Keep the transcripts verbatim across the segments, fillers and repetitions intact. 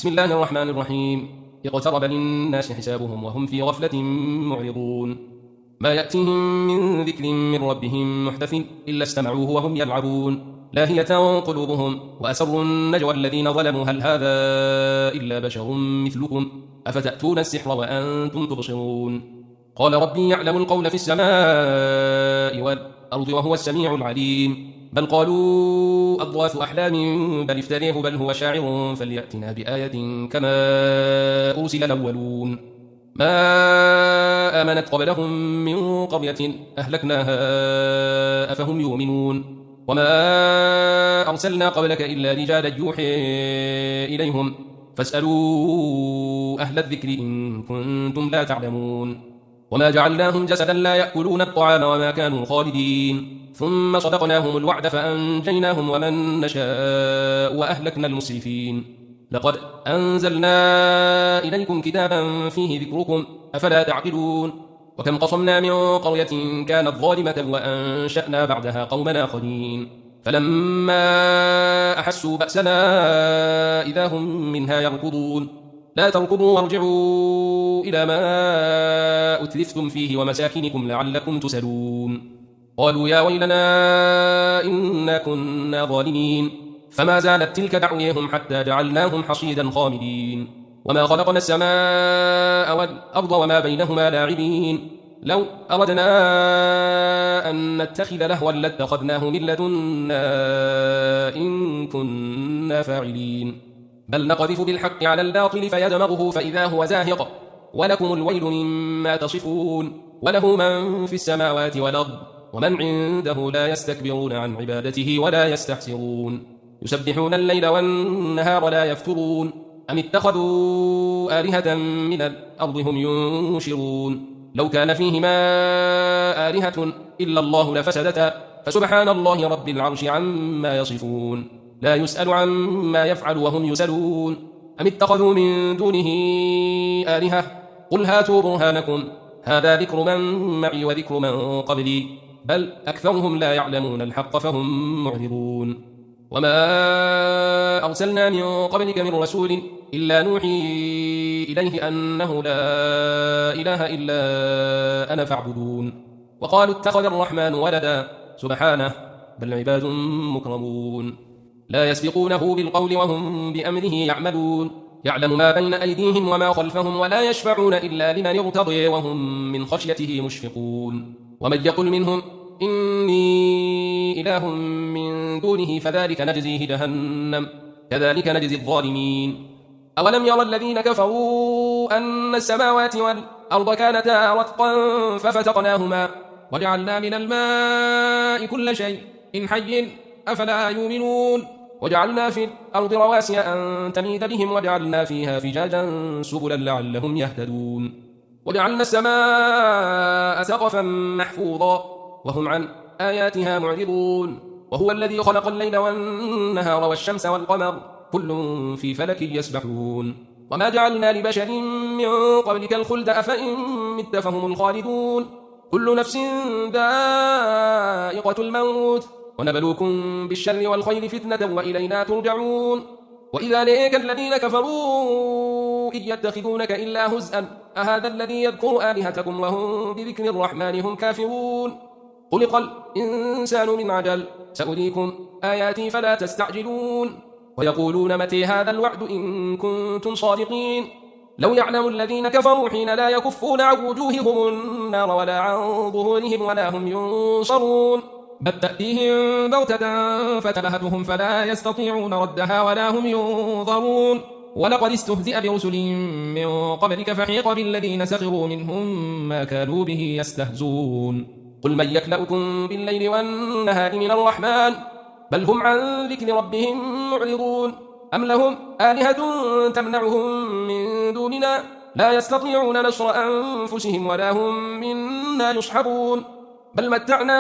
بسم الله الرحمن الرحيم. اقترب للناس حسابهم وهم في غفلة معرضون. ما يأتيهم من ذكر من ربهم محدث إلا استمعوه وهم يلعبون لاهية قلوبهم وأسروا النجوى الذين ظلموا هل هذا إلا بشر مثلكم أفتأتون السحر وأنتم تبصرون. قال ربي يعلم القول في السماء والأرض وهو السميع العليم. بل قالوا أضغاث أحلام بل افتريه بل هو شاعر فليأتنا بآية كما أرسل الأولون. ما آمنت قبلهم من قرية أهلكناها أفهم يؤمنون. وما أرسلنا قبلك إلا رجالا يوحي إليهم فاسألوا أهل الذكر إن كنتم لا تعلمون. وما جعلناهم جسدا لا يأكلون الطعام وما كانوا خالدين ثم صدقناهم الوعد فأنجيناهم ومن نشاء وأهلكنا المسرفين. لقد أنزلنا إليكم كتابا فيه ذكركم أفلا تعقلون. وكم قصمنا من قرية كانت ظالمة وأنشأنا بعدها قوما آخرين فلما أحسوا بأسنا إذا هم منها يركضون. لا تركضوا وارجعوا إلى ما أتلفتم فيه ومساكنكم لعلكم تسألون. قالوا يا ويلنا إنا كنا ظالمين فما زالت تلك دعويهم حتى جعلناهم حصيدا خامدين. وما خلقنا السماء والأرض وما بينهما لاعبين. لو أردنا أن نتخذ لهوا لاتخذناه من لدنا إن كنا فاعلين. بل نقذف بالحق على الباطل فيدمغه فإذا هو زاهق ولكم الويل مما تصفون. وله من في السماوات والأرض ومن عنده لا يستكبرون عن عبادته ولا يستحسرون. يسبحون الليل والنهار لا يفترون. أم اتخذوا آلهة من الأرض هم ينشرون. لو كان فيهما آلهة إلا الله لفسدتا فسبحان الله رب العرش عما يصفون. لا يسأل عما يفعل وهم يسألون. أم اتخذوا من دونه آلهة قل هاتوا برهانكم هذا ذكر من معي وذكر من قبلي بل أكثرهم لا يعلمون الحق فهم معرضون. وما أرسلنا من قبلك من رسول إلا نوحي إليه أنه لا إله إلا أنا فاعبدون. وقالوا اتخذ الرحمن ولدا سبحانه بل عباد مكرمون لا يسبقونه بالقول وهم بأمره يعملون. يعلم ما بين أيديهم وما خلفهم ولا يشفعون إلا لمن ارتضي وهم من خشيته مشفقون. ومن يقل منهم إني إله من دونه فذلك نجزيه جهنم كذلك نجزي الظالمين. أولم يرى الذين كفروا أن السماوات والأرض كانتا رتقا ففتقناهما وجعلنا من الماء كل شيء إن حي أفلا يؤمنون. وجعلنا في الأرض رواسي أن تميد بهم وجعلنا فيها فجاجا سبلا لعلهم يهتدون. وجعلنا السماء سقفا محفوظا وهم عن آياتها معرضون. وهو الذي خلق الليل والنهار والشمس والقمر كل في فلك يسبحون. وما جعلنا لبشر من قبلك الخلد أفإن مت فهم الخالدون. كل نفس ذائقة الموت ونبلوكم بالشر والخير فتنة وإلينا ترجعون. وإذا لقيك الذين كفروا إن يتخذونك إلا هزءا أهذا الذي يذكر آلهتكم وهم بذكر الرحمن هم كافرون. خلق الإنسان من عجل سأريكم آياتي فلا تستعجلون. ويقولون متى هذا الوعد إن كنتم صادقين. لو يعلم الذين كفروا حين لا يكفون عن وجوههم النار ولا عن ظهورهم ولا هم ينصرون. بل تأتيهم بغتة فتبهتهم فلا يستطيعون ردها ولا هم ينظرون. ولقد استهزئ برسل من قبلك فحيق بالذين سخروا منهم ما كانوا به يستهزون. قل من يكلؤكم بالليل والنهار من الرحمن بل هم عن ذكر ربهم معرضون. أم لهم آلهة تمنعهم من دوننا لا يستطيعون نصر أنفسهم ولا هم منا يصحبون. بل متعنا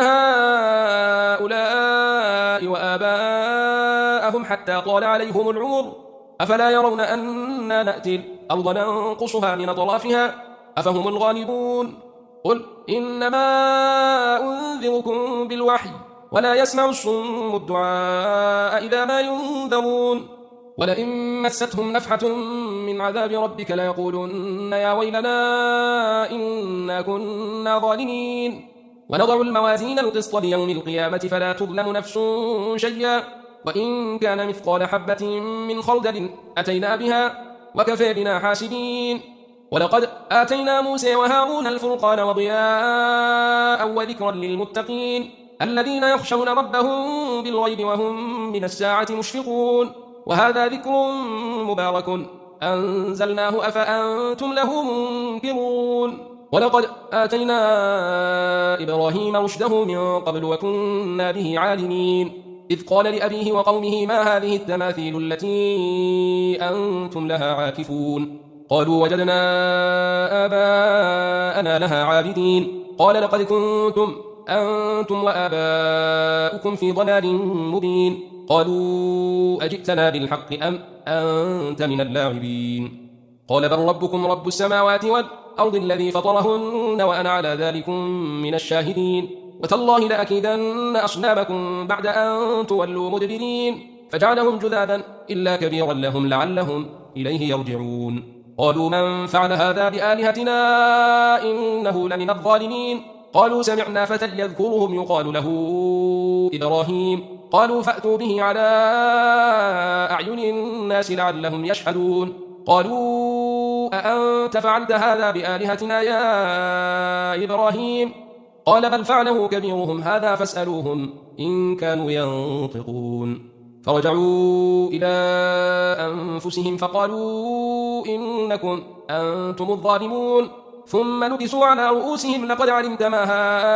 هؤلاء وآباءهم حتى طال عليهم العمر أفلا يرون أنا نأتي الأرض ننقصها من أطرافها أفهم الغالبون. قل إنما أنذركم بالوحي ولا يسمع الصم الدعاء إذا ما ينذرون. ولئن مستهم نفحة من عذاب ربك ليقولن يا ويلنا إنا كنا ظالمين. ونضع الموازين القسط ليوم القيامة فلا تظلم نفس شيئا وإن كان مثقال حبة من خردل أتينا بها وكفى بنا حاسبين. ولقد آتينا موسى وهارون الفرقان وضياء وذكرا للمتقين الذين يخشون ربهم بالغيب وهم من الساعة مشفقون. وهذا ذكر مبارك أنزلناه أفأنتم له منكرون. ولقد آتينا إبراهيم رشده من قبل وكنا به عالمين إذ قال لأبيه وقومه ما هذه التماثيل التي أنتم لها عاكفون قالوا وجدنا آباءنا لها عابدين قال لقد كنتم أنتم وآباؤكم في ضلال مبين قالوا أجئتنا بالحق أم أنت من اللاعبين قال بل ربكم رب السماوات والأرض الذي فطرهن وأنا على ذلك من الشاهدين وتالله لأكيدن أصنامكم بعد أن تولوا مدبرين فجعلهم جذاذا إلا كبيرا لهم لعلهم إليه يرجعون قالوا من فعل هذا بآلهتنا إنه لمن الظالمين قالوا سمعنا فتى يذكرهم يقال له إبراهيم قالوا فأتوا به على أعين الناس لعلهم يشهدون قالوا أأنت فعلت هذا بآلهتنا يا إبراهيم قال بل فعله كبيرهم هذا فاسألوهم إن كانوا ينطقون فرجعوا إلى أنفسهم فقالوا إنكم أنتم الظالمون ثم نكسوا على رؤوسهم لقد علمت ما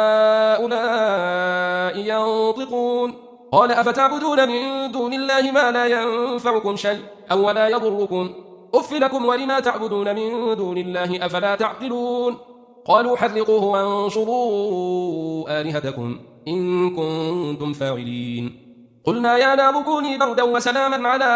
هؤلاء ينطقون قال أفتعبدون من دون الله ما لا ينفعكم شيء أو لا يضركم أف لكم ولما تعبدون من دون الله أفلا تعقلون قالوا حرقوه وانصروا آلهتكم إن كنتم فاعلين قلنا يا نار كوني بردا وسلاما على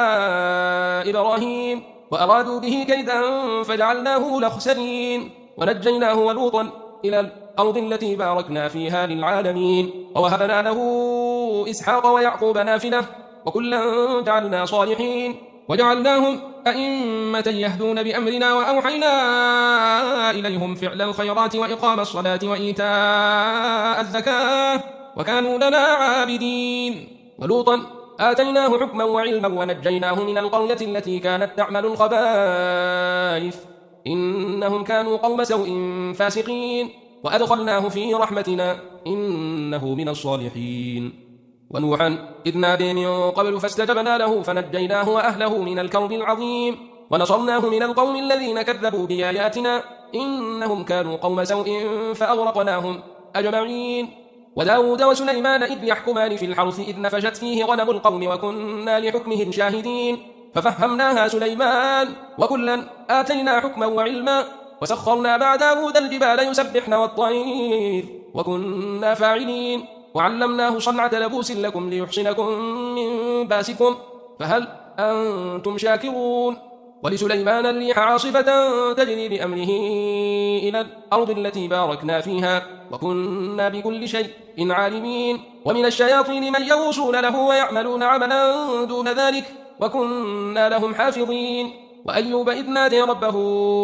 إبراهيم وأرادوا به كيدا فجعلناه الأخسرين ونجيناه ولوطا إلى الأرض التي باركنا فيها للعالمين ووهبنا له إسحاق ويعقوب نافلة وكلا جعلنا صالحين وجعلناهم أئمة يهدون بأمرنا وأوحينا إليهم فعل الخيرات وإقام الصلاة وإيتاء الزكاة وكانوا لنا عابدين ولوطا آتيناه حكما وعلما ونجيناه من القرية التي كانت تعمل الخبائث إنهم كانوا قوم سوء فاسقين وأدخلناه في رحمتنا إنه من الصالحين ونوحا إذ نادى من قبل فاستجبنا له فنجيناه وأهله من الكرب العظيم ونصرناه من القوم الذين كذبوا بآياتنا إنهم كانوا قوم سوء فأغرقناهم أجمعين وداود وسليمان إذ يحكمان في الحرث إذ نفشت فيه غنم القوم وكنا لحكمهم شاهدين ففهمناها سليمان وكلا آتينا حكما وعلما وسخرنا مع داود الجبال يسبحن والطير وكنا فاعلين وعلمناه صنعة لبوس لكم ليحصنكم من باسكم فهل أنتم شاكرون ولسليمان الريح عاصفة تجري بأمره إلى الأرض التي باركنا فيها وكنا بكل شيء عالمين ومن الشياطين من يغوصون له ويعملون عملا دون ذلك وكنا لهم حافظين وأيوب إذ نادى ربه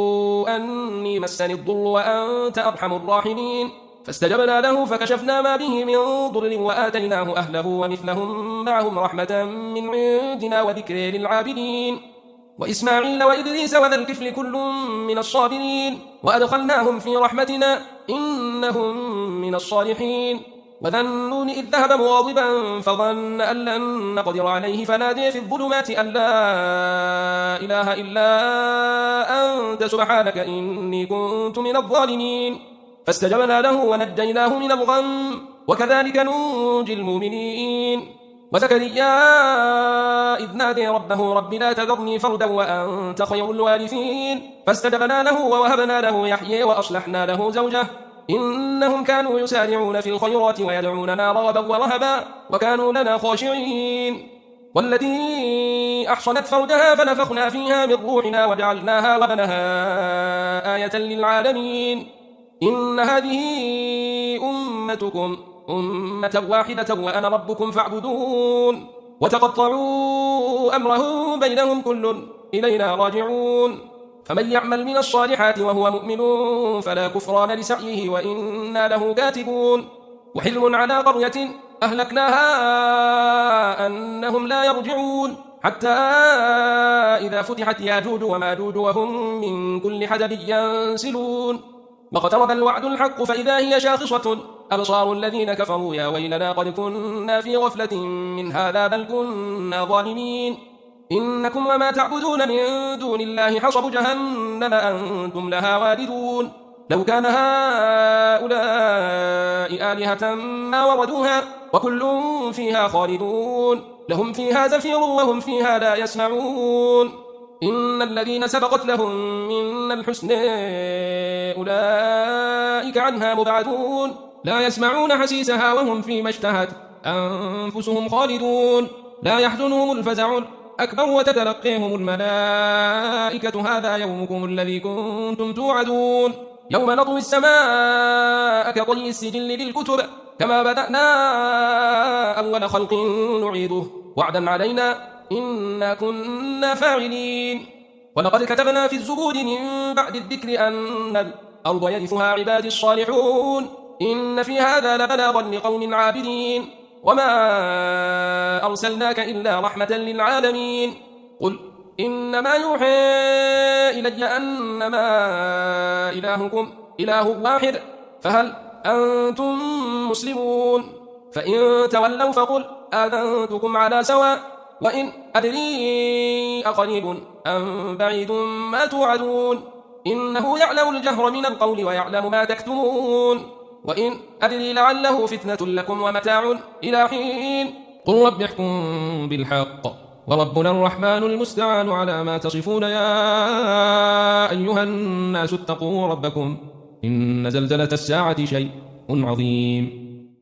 أني مسني الضر وأنت أرحم الراحمين فاستجبنا له فكشفنا ما به من ضر وآتيناه أهله ومثلهم معهم رحمة من عندنا وذكر للعابدين وإسماعيل وإدريس وذا الكفل كل من الصابرين وأدخلناهم في رحمتنا إنهم من الصالحين وذا النون إذ ذهب مغاضبا فظن أن لن نقدر عليه فنادي في الظلمات أن لا إله إلا أنت سبحانك إني كنت من الظالمين فاستجبنا له ونجيناه من الغم وكذلك ننجي المؤمنين وزكريا إذ نادي ربه رب لا تذرني فردا وأنت خير الوارثين فاستجبنا له ووهبنا له يحيى وأصلحنا له زوجه إنهم كانوا يسارعون في الخيرات ويدعوننا رغبا ورهبا وكانوا لنا خاشعين والتي أحصنت فرجها فنفخنا فيها من روحنا وجعلناها وبنها آية للعالمين إن هذه أمتكم أمة واحدة وأنا ربكم فاعبدون وتقطعوا أمرهم بينهم كل إلينا راجعون فمن يعمل من الصالحات وهو مؤمن فلا كفران لسعيه وإنا له كاتبون وحلم على قرية أهلكناها أنهم لا يرجعون حتى إذا فتحت ياجوج وماجوج وهم من كل حدب ينسلون واقترب الوعد الحق فإذا هي شاخصة أبصار الذين كفروا يا ويلنا قد كنا في غفلة من هذا بل كنا ظالمين إنكم وما تعبدون من دون الله حصب جهنم أنتم لها واردون لو كان هؤلاء آلهة ما وردوها وكل فيها خالدون لهم فيها زفير وهم فيها لا يسمعون إن الذين سبقت لهم من الحسن أولئك عنها مبعدون لا يسمعون حسيسها وهم فيما اشتهت أنفسهم خالدون لا يحزنهم الفزع الأكبر وتتلقيهم الملائكة هذا يومكم الذي كنتم توعدون يوم نطوي السماء كطي السجل للكتب كما بدأنا أول خلق نعيده وعدا علينا إنا كنا فاعلين ولقد كتبنا في الزبور من بعد الذكر أن الأرض يرثها عبادي الصالحون إن في هذا لبلاغا لقوم عابدين وما أرسلناك إلا رحمة للعالمين قل إنما يوحى إلي أنما إلهكم إله واحد فهل أنتم مسلمون فإن تولوا فقل آذنتكم على سواء وإن أدري أقريب أم بعيد ما توعدون إنه يعلم الجهر من القول ويعلم ما تكتمون وإن أدري لعله فتنة لكم ومتاع إلى حين قل رب احكم بالحق وربنا الرحمن المستعان على ما تصفون يا أيها الناس اتقوا ربكم إن زلزلة الساعة شيء عظيم